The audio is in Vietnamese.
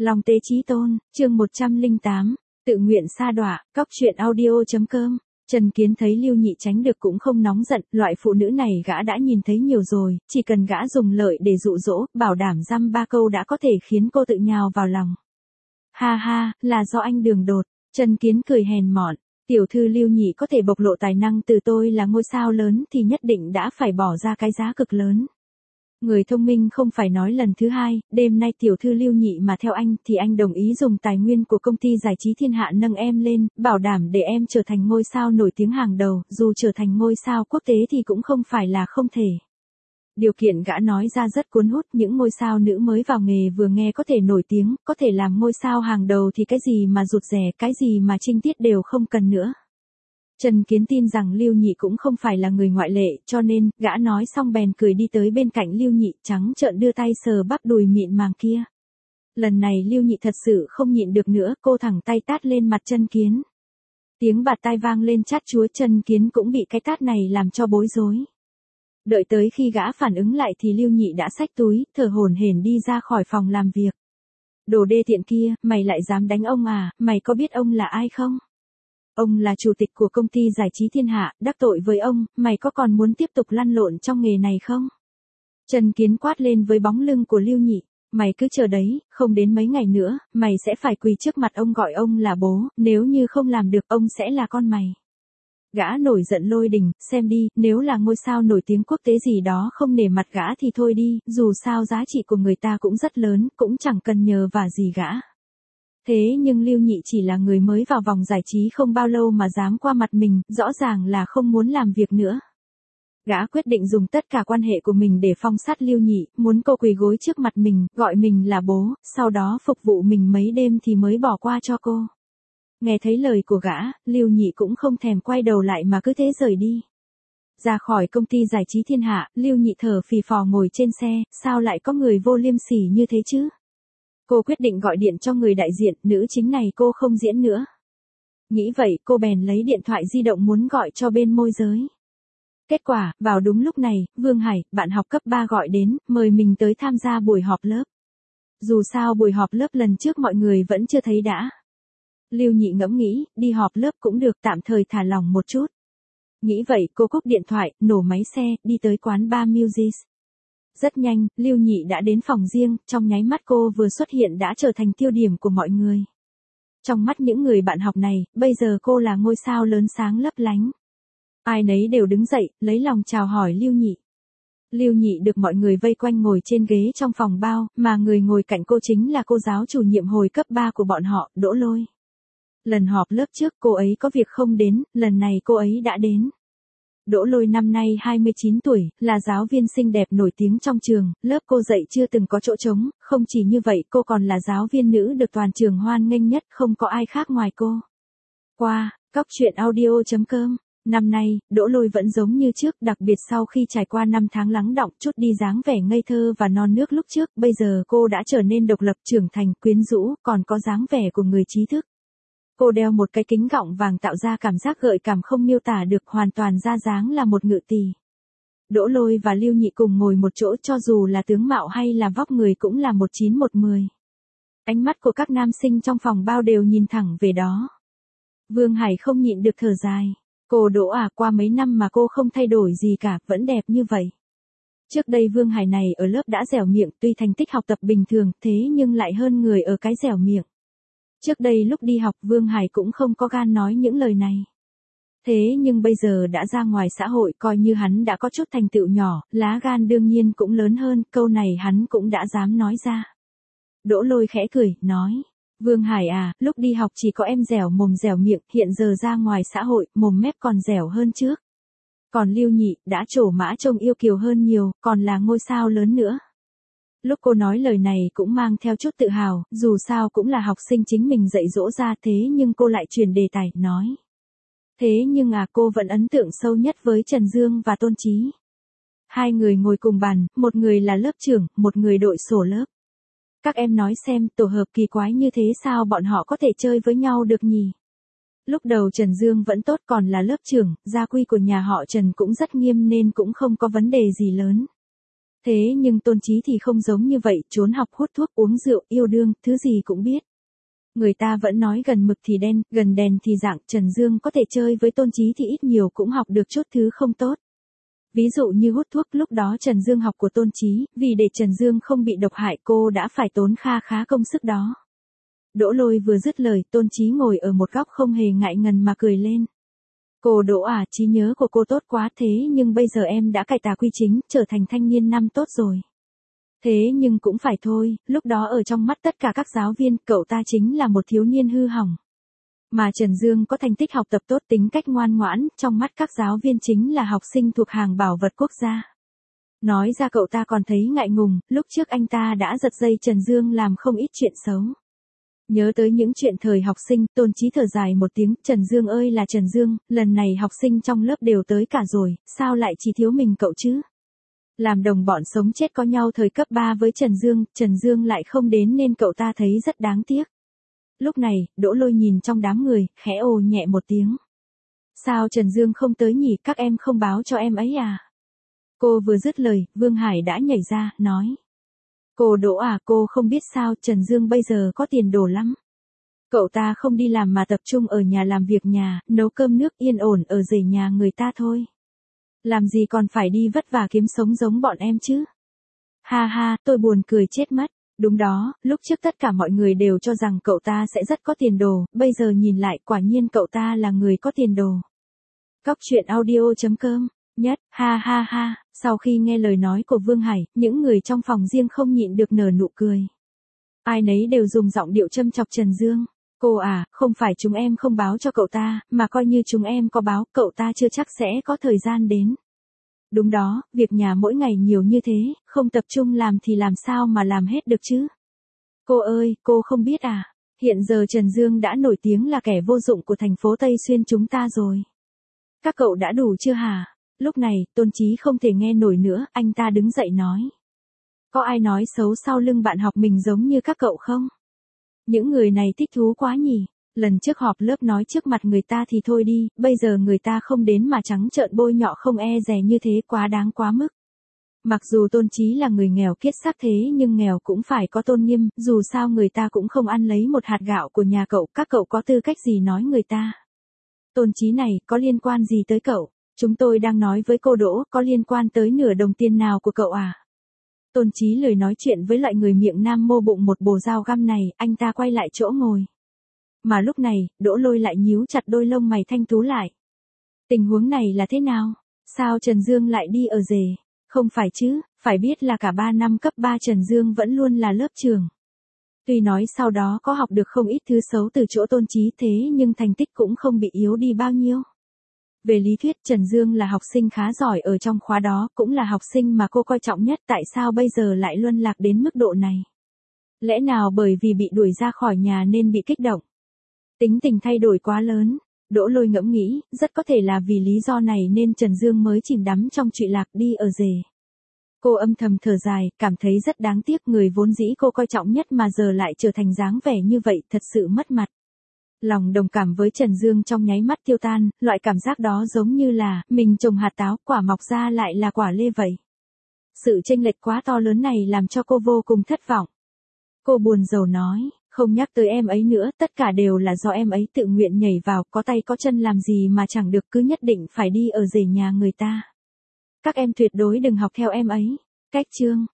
Long Tế Chí Tôn, chương 108, tự nguyện sa đọa, cóc truyện audio.com. Trần Kiến thấy Lưu Nhị tránh được cũng không nóng giận, loại phụ nữ này gã đã nhìn thấy nhiều rồi, chỉ cần gã dùng lợi để dụ dỗ, bảo đảm dăm ba câu đã có thể khiến cô tự nhào vào lòng. Ha ha, là do anh đường đột. Trần Kiến cười hèn mọn. Tiểu thư Lưu Nhị có thể bộc lộ tài năng từ tôi là ngôi sao lớn thì nhất định đã phải bỏ ra cái giá cực lớn. Người thông minh không phải nói lần thứ hai, đêm nay tiểu thư Lưu Nhị mà theo anh thì anh đồng ý dùng tài nguyên của công ty giải trí thiên hạ nâng em lên, bảo đảm để em trở thành ngôi sao nổi tiếng hàng đầu, dù trở thành ngôi sao quốc tế thì cũng không phải là không thể. Điều kiện gã nói ra rất cuốn hút, những ngôi sao nữ mới vào nghề vừa nghe có thể nổi tiếng, có thể làm ngôi sao hàng đầu thì cái gì mà rụt rè, cái gì mà trinh tiết đều không cần nữa. Trần Kiến tin rằng Lưu Nhị cũng không phải là người ngoại lệ, cho nên, gã nói xong bèn cười đi tới bên cạnh Lưu Nhị, trắng trợn đưa tay sờ bắp đùi mịn màng kia. Lần này Lưu Nhị thật sự không nhịn được nữa, cô thẳng tay tát lên mặt Trần Kiến. Tiếng bạt tai vang lên chát chúa, Trần Kiến cũng bị cái tát này làm cho bối rối. Đợi tới khi gã phản ứng lại thì Lưu Nhị đã xách túi, thở hổn hển đi ra khỏi phòng làm việc. Đồ đê tiện kia, mày lại dám đánh ông à, mày có biết ông là ai không? Ông là chủ tịch của công ty giải trí thiên hạ, đắc tội với ông, mày có còn muốn tiếp tục lăn lộn trong nghề này không? Trần Kiến quát lên với bóng lưng của Lưu Nhị, mày cứ chờ đấy, không đến mấy ngày nữa, mày sẽ phải quỳ trước mặt ông gọi ông là bố, nếu như không làm được ông sẽ là con mày. Gã nổi giận lôi đình, xem đi, nếu là ngôi sao nổi tiếng quốc tế gì đó không nể mặt gã thì thôi đi, dù sao giá trị của người ta cũng rất lớn, cũng chẳng cần nhờ vả gì gã. Thế nhưng Lưu Nhị chỉ là người mới vào vòng giải trí không bao lâu mà dám qua mặt mình, rõ ràng là không muốn làm việc nữa. Gã quyết định dùng tất cả quan hệ của mình để phong sát Lưu Nhị, muốn cô quỳ gối trước mặt mình, gọi mình là bố, sau đó phục vụ mình mấy đêm thì mới bỏ qua cho cô. Nghe thấy lời của gã, Lưu Nhị cũng không thèm quay đầu lại mà cứ thế rời đi. Ra khỏi công ty giải trí thiên hạ, Lưu Nhị thở phì phò ngồi trên xe, sao lại có người vô liêm sỉ như thế chứ? Cô quyết định gọi điện cho người đại diện, nữ chính này cô không diễn nữa. Nghĩ vậy, cô bèn lấy điện thoại di động muốn gọi cho bên môi giới. Kết quả, vào đúng lúc này, Vương Hải, bạn học cấp 3 gọi đến, mời mình tới tham gia buổi họp lớp. Dù sao buổi họp lớp lần trước mọi người vẫn chưa thấy đã. Lưu Nhị ngẫm nghĩ, đi họp lớp cũng được, tạm thời thả lỏng một chút. Nghĩ vậy, cô cúp điện thoại, nổ máy xe, đi tới quán bar Music. Rất nhanh, Lưu Nhị đã đến phòng riêng, trong nháy mắt cô vừa xuất hiện đã trở thành tiêu điểm của mọi người. Trong mắt những người bạn học này, bây giờ cô là ngôi sao lớn sáng lấp lánh. Ai nấy đều đứng dậy, lấy lòng chào hỏi Lưu Nhị. Lưu Nhị được mọi người vây quanh ngồi trên ghế trong phòng bao, mà người ngồi cạnh cô chính là cô giáo chủ nhiệm hồi cấp 3 của bọn họ, Đỗ Lôi. Lần họp lớp trước cô ấy có việc không đến, lần này cô ấy đã đến. Đỗ Lôi năm nay 29 tuổi, là giáo viên xinh đẹp nổi tiếng trong trường, lớp cô dạy chưa từng có chỗ trống, không chỉ như vậy cô còn là giáo viên nữ được toàn trường hoan nghênh nhất, không có ai khác ngoài cô. Qua, cóc truyện audio.com. Năm nay, Đỗ Lôi vẫn giống như trước, đặc biệt sau khi trải qua 5 tháng lắng đọng chút đi dáng vẻ ngây thơ và non nước lúc trước, bây giờ cô đã trở nên độc lập, trưởng thành, quyến rũ, còn có dáng vẻ của người trí thức. Cô đeo một cái kính gọng vàng tạo ra cảm giác gợi cảm không miêu tả được, hoàn toàn ra dáng là một ngự tỷ. Đỗ Lôi và Lưu Nhị cùng ngồi một chỗ, cho dù là tướng mạo hay là vóc người cũng là 19-110. Ánh mắt của các nam sinh trong phòng bao đều nhìn thẳng về đó. Vương Hải không nhịn được thở dài. Cô Đỗ à, qua mấy năm mà cô không thay đổi gì cả, vẫn đẹp như vậy. Trước đây Vương Hải này ở lớp đã dẻo miệng, tuy thành tích học tập bình thường, thế nhưng lại hơn người ở cái dẻo miệng. Trước đây lúc đi học Vương Hải cũng không có gan nói những lời này. Thế nhưng bây giờ đã ra ngoài xã hội, coi như hắn đã có chút thành tựu nhỏ, lá gan đương nhiên cũng lớn hơn, câu này hắn cũng đã dám nói ra. Đỗ Lôi khẽ cười, nói, Vương Hải à, lúc đi học chỉ có em dẻo mồm dẻo miệng, hiện giờ ra ngoài xã hội, mồm mép còn dẻo hơn trước. Còn Lưu Nhị, đã trổ mã trông yêu kiều hơn nhiều, còn là ngôi sao lớn nữa. Lúc cô nói lời này cũng mang theo chút tự hào, dù sao cũng là học sinh chính mình dạy dỗ ra, thế nhưng cô lại chuyển đề tài, nói. Thế nhưng cô vẫn ấn tượng sâu nhất với Trần Dương và Tôn Chí. Hai người ngồi cùng bàn, một người là lớp trưởng, một người đội sổ lớp. Các em nói xem, tổ hợp kỳ quái như thế sao bọn họ có thể chơi với nhau được nhỉ? Lúc đầu Trần Dương vẫn tốt, còn là lớp trưởng, gia quy của nhà họ Trần cũng rất nghiêm nên cũng không có vấn đề gì lớn. Thế nhưng Tôn Chí thì không giống như vậy, trốn học, hút thuốc, uống rượu, yêu đương, thứ gì cũng biết. Người ta vẫn nói gần mực thì đen, gần đèn thì rạng, Trần Dương có thể chơi với Tôn Chí thì ít nhiều cũng học được chút thứ không tốt. Ví dụ như hút thuốc, lúc đó Trần Dương học của Tôn Chí, vì để Trần Dương không bị độc hại cô đã phải tốn kha khá công sức đó. Đỗ Lôi vừa dứt lời, Tôn Chí ngồi ở một góc không hề ngại ngần mà cười lên. Cô Đỗ à, trí nhớ của cô tốt quá, thế nhưng bây giờ em đã cải tà quy chính, trở thành thanh niên năm tốt rồi. Thế nhưng cũng phải thôi, lúc đó ở trong mắt tất cả các giáo viên, cậu ta chính là một thiếu niên hư hỏng. Mà Trần Dương có thành tích học tập tốt, tính cách ngoan ngoãn, trong mắt các giáo viên chính là học sinh thuộc hàng bảo vật quốc gia. Nói ra cậu ta còn thấy ngại ngùng, lúc trước anh ta đã giật dây Trần Dương làm không ít chuyện xấu. Nhớ tới những chuyện thời học sinh, Tôn Chí thở dài một tiếng, Trần Dương ơi là Trần Dương, lần này học sinh trong lớp đều tới cả rồi, sao lại chỉ thiếu mình cậu chứ? Làm đồng bọn sống chết có nhau thời cấp 3 với Trần Dương lại không đến nên cậu ta thấy rất đáng tiếc. Lúc này, Đỗ Lôi nhìn trong đám người, khẽ ồ nhẹ một tiếng. Sao Trần Dương không tới nhỉ, các em không báo cho em ấy à? Cô vừa dứt lời, Vương Hải đã nhảy ra, nói. Cô Đỗ à, cô không biết sao, Trần Dương bây giờ có tiền đồ lắm. Cậu ta không đi làm mà tập trung ở nhà làm việc nhà, nấu cơm nước yên ổn ở rể nhà người ta thôi. Làm gì còn phải đi vất vả kiếm sống giống bọn em chứ? Ha ha, tôi buồn cười chết mất. Đúng đó, lúc trước tất cả mọi người đều cho rằng cậu ta sẽ rất có tiền đồ, bây giờ nhìn lại quả nhiên cậu ta là người có tiền đồ. Cóc truyện audio.com, nhất, ha ha ha, sau khi nghe lời nói của Vương Hải, những người trong phòng riêng không nhịn được nở nụ cười. Ai nấy đều dùng giọng điệu châm chọc Trần Dương. Cô à, không phải chúng em không báo cho cậu ta, mà coi như chúng em có báo, cậu ta chưa chắc sẽ có thời gian đến. Đúng đó, việc nhà mỗi ngày nhiều như thế, không tập trung làm thì làm sao mà làm hết được chứ? Cô ơi, cô không biết à? Hiện giờ Trần Dương đã nổi tiếng là kẻ vô dụng của thành phố Tây Xuyên chúng ta rồi. Các cậu đã đủ chưa hả? Lúc này, Tôn Chí không thể nghe nổi nữa, anh ta đứng dậy nói. Có ai nói xấu sau lưng bạn học mình giống như các cậu không? Những người này thích thú quá nhỉ? Lần trước họp lớp nói trước mặt người ta thì thôi đi, bây giờ người ta không đến mà trắng trợn bôi nhọ không e dè như thế, quá đáng quá mức. Mặc dù Tôn Chí là người nghèo kiết xác thế nhưng nghèo cũng phải có tôn nghiêm, dù sao người ta cũng không ăn lấy một hạt gạo của nhà cậu, các cậu có tư cách gì nói người ta. Tôn Chí này, có liên quan gì tới cậu? Chúng tôi đang nói với cô Đỗ, có liên quan tới nửa đồng tiền nào của cậu à? Tôn Chí lười nói chuyện với loại người miệng nam mô bụng một bồ dao găm này, anh ta quay lại chỗ ngồi. Mà lúc này, Đỗ Lôi lại nhíu chặt đôi lông mày thanh tú lại. Tình huống này là thế nào? Sao Trần Dương lại đi ở rể? Không phải chứ, phải biết là cả 3 năm cấp 3 Trần Dương vẫn luôn là lớp trưởng. Tuy nói sau đó có học được không ít thứ xấu từ chỗ Tôn Chí thế nhưng thành tích cũng không bị yếu đi bao nhiêu. Về lý thuyết Trần Dương là học sinh khá giỏi ở trong khóa đó, cũng là học sinh mà cô coi trọng nhất, tại sao bây giờ lại luân lạc đến mức độ này? Lẽ nào bởi vì bị đuổi ra khỏi nhà nên bị kích động? Tính tình thay đổi quá lớn. Đỗ Lôi ngẫm nghĩ, rất có thể là vì lý do này nên Trần Dương mới chìm đắm trong trụy lạc đi ở rể. Cô âm thầm thở dài, cảm thấy rất đáng tiếc, người vốn dĩ cô coi trọng nhất mà giờ lại trở thành dáng vẻ như vậy, thật sự mất mặt. Lòng đồng cảm với Trần Dương trong nháy mắt tiêu tan, loại cảm giác đó giống như là, mình trồng hạt táo, quả mọc ra lại là quả lê vậy. Sự chênh lệch quá to lớn này làm cho cô vô cùng thất vọng. Cô buồn rầu nói, không nhắc tới em ấy nữa, tất cả đều là do em ấy tự nguyện nhảy vào, có tay có chân làm gì mà chẳng được, cứ nhất định phải đi ở rể nhà người ta. Các em tuyệt đối đừng học theo em ấy. Cách chương